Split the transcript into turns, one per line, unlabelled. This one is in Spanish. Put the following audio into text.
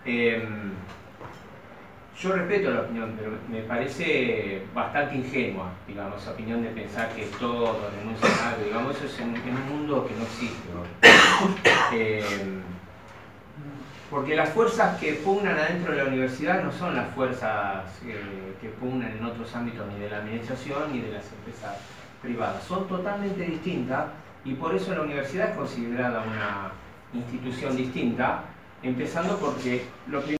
Yo respeto la opinión, pero me parece bastante ingenua, digamos, esa opinión de pensar que todos renuncian a algo, digamos, eso es en un mundo que no existe hoy. Porque las fuerzas que pugnan adentro de la universidad no son las fuerzas que pugnan en otros ámbitos, ni de la administración ni de las empresas privadas. Son totalmente distintas y por eso la universidad es considerada una institución distinta, empezando porque lo primero